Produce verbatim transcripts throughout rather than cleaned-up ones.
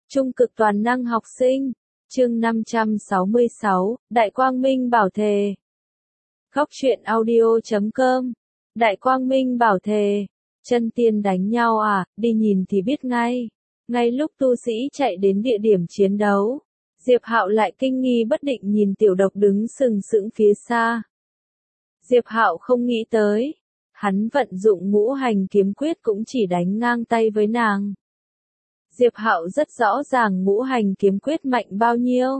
Trung cực toàn năng học sinh, chương năm trăm sáu mươi sáu, Đại Quang Minh Bảo Thề. Góc truyện audio chấm com. Đại Quang Minh Bảo Thề. Chân tiên đánh nhau à, đi nhìn thì biết ngay. Ngay lúc tu sĩ chạy đến địa điểm chiến đấu, Diệp Hạo lại kinh nghi bất định nhìn Tiểu Độc đứng sừng sững phía xa. Diệp Hạo không nghĩ tới, hắn vận dụng ngũ hành kiếm quyết cũng chỉ đánh ngang tay với nàng. Diệp Hạo rất rõ ràng ngũ hành kiếm quyết mạnh bao nhiêu.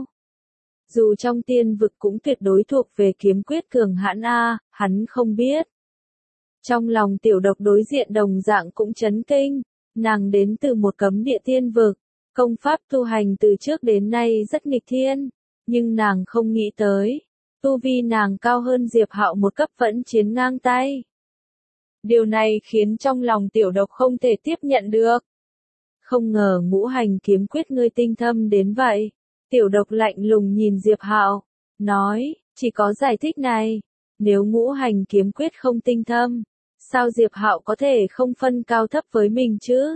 Dù trong tiên vực cũng tuyệt đối thuộc về kiếm quyết cường hãn a, hắn không biết. Trong lòng Tiểu Độc đối diện đồng dạng cũng chấn kinh, nàng đến từ một cấm địa tiên vực, công pháp tu hành từ trước đến nay rất nghịch thiên, nhưng nàng không nghĩ tới, tu vi nàng cao hơn Diệp Hạo một cấp vẫn chiến ngang tay. Điều này khiến trong lòng Tiểu Độc không thể tiếp nhận được. Không ngờ ngũ hành kiếm quyết ngươi tinh thâm đến vậy. Tiểu Độc lạnh lùng nhìn Diệp Hạo, nói, chỉ có giải thích này, nếu ngũ hành kiếm quyết không tinh thâm, sao Diệp Hạo có thể không phân cao thấp với mình chứ?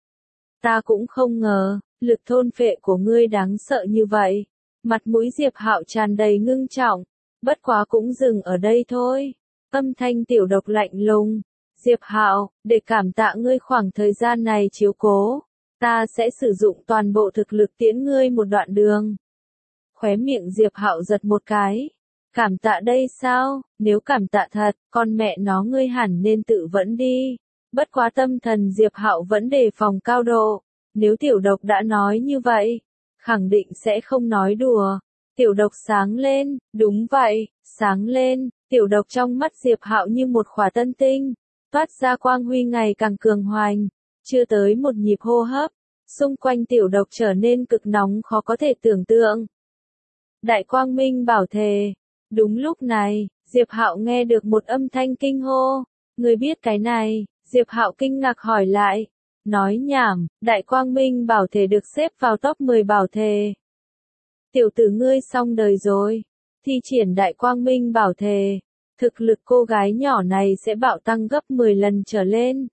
Ta cũng không ngờ, lực thôn phệ của ngươi đáng sợ như vậy. Mặt mũi Diệp Hạo tràn đầy ngưng trọng, bất quá cũng dừng ở đây thôi. Âm thanh Tiểu Độc lạnh lùng, Diệp Hạo, để cảm tạ ngươi khoảng thời gian này chiếu cố, ta sẽ sử dụng toàn bộ thực lực tiễn ngươi một đoạn đường. Khóe miệng Diệp Hạo giật một cái. Cảm tạ đây sao? Nếu cảm tạ thật, con mẹ nó ngươi hẳn nên tự vẫn đi. Bất quá tâm thần Diệp Hạo vẫn đề phòng cao độ. Nếu Tiểu Độc đã nói như vậy, khẳng định sẽ không nói đùa. Tiểu Độc sáng lên, đúng vậy, sáng lên. Tiểu Độc trong mắt Diệp Hạo như một khỏa tân tinh, toát ra quang huy ngày càng cường hoành. Chưa tới một nhịp hô hấp, xung quanh Tiểu Độc trở nên cực nóng khó có thể tưởng tượng. Đại Quang Minh Bảo Thề. Đúng lúc này, Diệp Hạo nghe được một âm thanh kinh hô. Người biết cái này? Diệp Hạo kinh ngạc hỏi lại. Nói nhảm, Đại Quang Minh Bảo Thề được xếp vào top mười bảo thề. Tiểu tử ngươi xong đời rồi. Thi triển Đại Quang Minh Bảo Thề, thực lực cô gái nhỏ này sẽ bạo tăng gấp mười lần trở lên.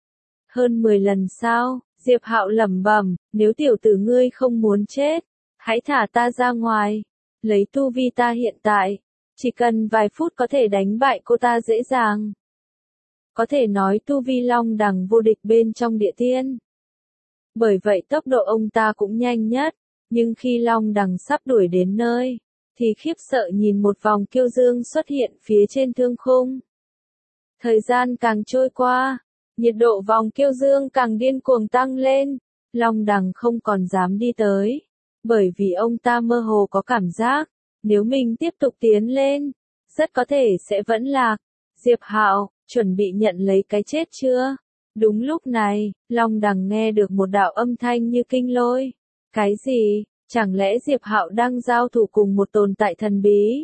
Hơn mười lần sao? Diệp Hạo lẩm bẩm, nếu tiểu tử ngươi không muốn chết, hãy thả ta ra ngoài. Lấy tu vi ta hiện tại, chỉ cần vài phút có thể đánh bại cô ta dễ dàng. Có thể nói tu vi long đằng vô địch bên trong địa tiên. Bởi vậy tốc độ ông ta cũng nhanh nhất, nhưng khi long đằng sắp đuổi đến nơi, thì khiếp sợ nhìn một vòng kiêu dương xuất hiện phía trên thương khung. Thời gian càng trôi qua, nhiệt độ vòng kiêu dương càng điên cuồng tăng lên, long đằng không còn dám đi tới, bởi vì ông ta mơ hồ có cảm giác, nếu mình tiếp tục tiến lên, rất có thể sẽ vẫn lạc. Diệp Hạo, chuẩn bị nhận lấy cái chết chưa? Đúng lúc này, long đằng nghe được một đạo âm thanh như kinh lôi. Cái gì? Chẳng lẽ Diệp Hạo đang giao thủ cùng một tồn tại thần bí?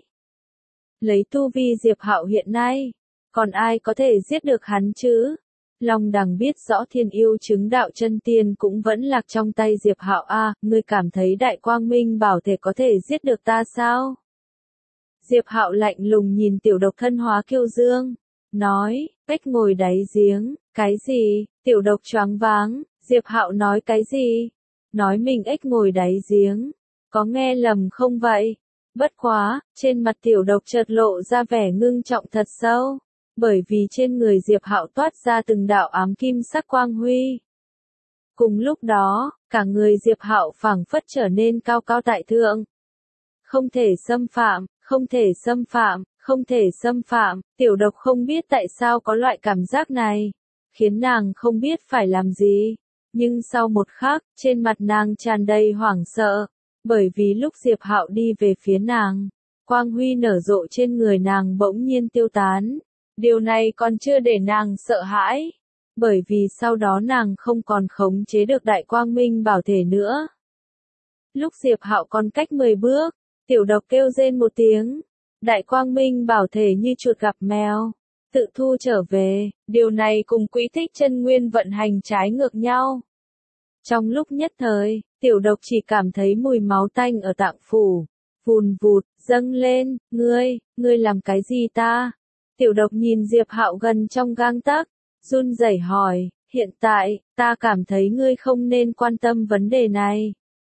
Lấy tu vi Diệp Hạo hiện nay, còn ai có thể giết được hắn chứ? Long đằng biết rõ thiên yêu chứng đạo chân tiên cũng vẫn lạc trong tay Diệp Hạo a, ngươi cảm thấy Đại Quang Minh Bảo Thể có thể giết được ta sao? Diệp Hạo lạnh lùng nhìn Tiểu Độc thân hóa kiêu dương, nói, ếch ngồi đáy giếng, cái gì? Tiểu Độc choáng váng, Diệp Hạo nói cái gì? Nói mình ếch ngồi đáy giếng, có nghe lầm không vậy? Bất quá, trên mặt Tiểu Độc chợt lộ ra vẻ ngưng trọng thật sâu. Bởi vì trên người Diệp Hạo toát ra từng đạo ám kim sắc quang huy. Cùng lúc đó, cả người Diệp Hạo phảng phất trở nên cao cao tại thượng. Không thể xâm phạm, không thể xâm phạm, không thể xâm phạm. Tiểu Độc không biết tại sao có loại cảm giác này, khiến nàng không biết phải làm gì. Nhưng sau một khắc, trên mặt nàng tràn đầy hoảng sợ, bởi vì lúc Diệp Hạo đi về phía nàng, quang huy nở rộ trên người nàng bỗng nhiên tiêu tán. Điều này còn chưa để nàng sợ hãi, bởi vì sau đó nàng không còn khống chế được Đại Quang Minh Bảo Thể nữa. Lúc Diệp Hạo còn cách mười bước, Tiểu Độc kêu rên một tiếng, Đại Quang Minh Bảo Thể như chuột gặp mèo, tự thu trở về, điều này cùng quỹ tích chân nguyên vận hành trái ngược nhau. Trong lúc nhất thời, Tiểu Độc chỉ cảm thấy mùi máu tanh ở tạng phủ, vùn vụt, dâng lên, ngươi, ngươi làm cái gì ta? Tiểu Độc nhìn Diệp Hạo gần trong gang tấc, run rẩy hỏi, hiện tại, ta cảm thấy ngươi không nên quan tâm vấn đề này.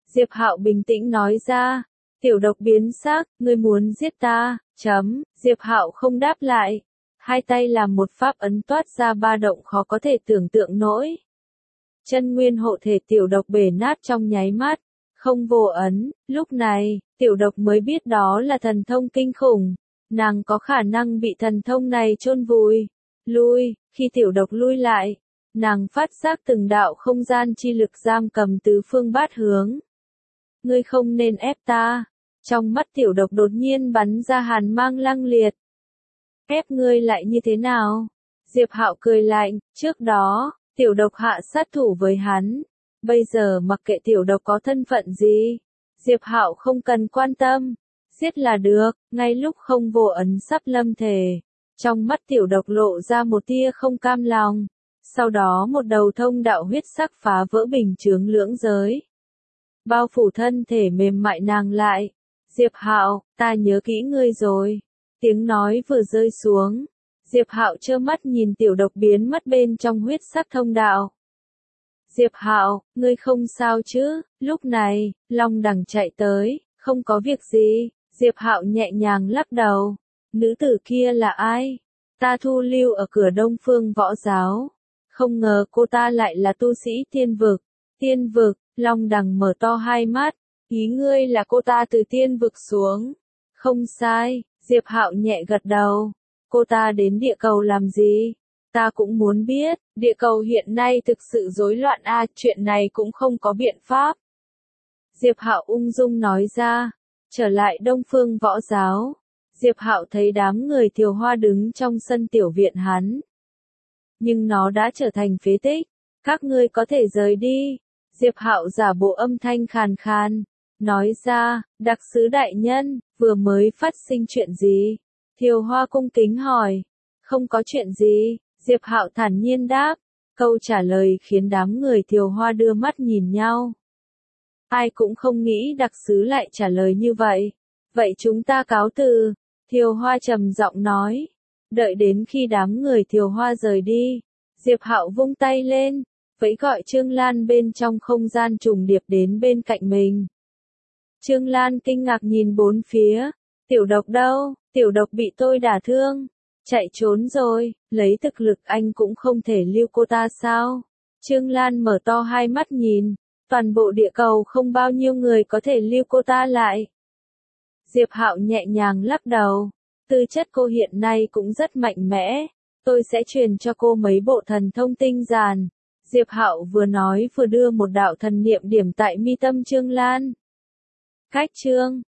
Diệp Hạo bình tĩnh nói ra. Tiểu độc biến sắc, ngươi muốn giết ta, chấm, Diệp Hạo không đáp lại. Hai tay làm một pháp ấn toát ra ba động khó có thể tưởng tượng nổi. Chân nguyên hộ thể tiểu độc bể nát trong nháy mắt, không vô ấn, lúc này, tiểu độc mới biết đó là thần thông kinh khủng, nàng có khả năng bị thần thông này chôn vùi. Lui, khi tiểu độc lui lại, nàng phát giác từng đạo không gian chi lực giam cầm tứ phương bát hướng. Ngươi không nên ép ta. Trong mắt tiểu độc đột nhiên bắn ra hàn mang lăng liệt. Ép ngươi lại như thế nào? Diệp Hạo cười lạnh, trước đó, tiểu độc hạ sát thủ với hắn. Bây giờ mặc kệ tiểu độc có thân phận gì, Diệp Hạo không cần quan tâm. Giết là được, ngay lúc không vô ấn sắp lâm thể. Trong mắt tiểu độc lộ ra một tia không cam lòng. Sau đó một đầu thông đạo huyết sắc phá vỡ bình chướng lưỡng giới. Bao phủ thân thể mềm mại nàng lại. Diệp Hạo, ta nhớ kỹ ngươi rồi. Tiếng nói vừa rơi xuống. Diệp Hạo trơ mắt nhìn tiểu độc biến mất bên trong huyết sắc thông đạo. Diệp Hạo, ngươi không sao chứ? Lúc này, Long Đằng chạy tới, không có việc gì. Diệp Hạo nhẹ nhàng lắc đầu. Nữ tử kia là ai? Ta thu lưu ở cửa Đông Phương Võ Giáo. Không ngờ cô ta lại là tu sĩ tiên vực. Tiên vực, Long Đằng mở to hai mắt. Ý ngươi là cô ta từ tiên vực xuống. Không sai, Diệp Hạo nhẹ gật đầu. Cô ta đến địa cầu làm gì? Ta cũng muốn biết, địa cầu hiện nay thực sự rối loạn a, à, chuyện này cũng không có biện pháp. Diệp Hạo ung dung nói ra. Trở lại Đông Phương Võ Giáo. Diệp Hạo thấy đám người Thiều Hoa đứng trong sân tiểu viện hắn. Nhưng nó đã trở thành phế tích. Các ngươi có thể rời đi. Diệp Hạo giả bộ âm thanh khàn khàn. Nói ra, đặc sứ đại nhân, vừa mới phát sinh chuyện gì? Thiều Hoa cung kính hỏi. Không có chuyện gì, Diệp Hạo thản nhiên đáp. Câu trả lời khiến đám người Thiều Hoa đưa mắt nhìn nhau. Ai cũng không nghĩ đặc sứ lại trả lời như vậy. Vậy chúng ta cáo từ. Thiều Hoa trầm giọng nói. Đợi đến khi đám người Thiều Hoa rời đi, Diệp Hạo vung tay lên, vẫy gọi Trương Lan bên trong không gian trùng điệp đến bên cạnh mình. Trương Lan kinh ngạc nhìn bốn phía. Tiểu độc đâu? Tiểu độc bị tôi đả thương. Chạy trốn rồi, lấy thực lực anh cũng không thể lưu cô ta sao? Trương Lan mở to hai mắt nhìn. Toàn bộ địa cầu không bao nhiêu người có thể lưu cô ta lại. Diệp Hạo nhẹ nhàng lắc đầu. Tư chất cô hiện nay cũng rất mạnh mẽ. Tôi sẽ truyền cho cô mấy bộ thần thông tinh giản. Diệp Hạo vừa nói vừa đưa một đạo thần niệm điểm tại mi tâm Trương Lan. Cách chương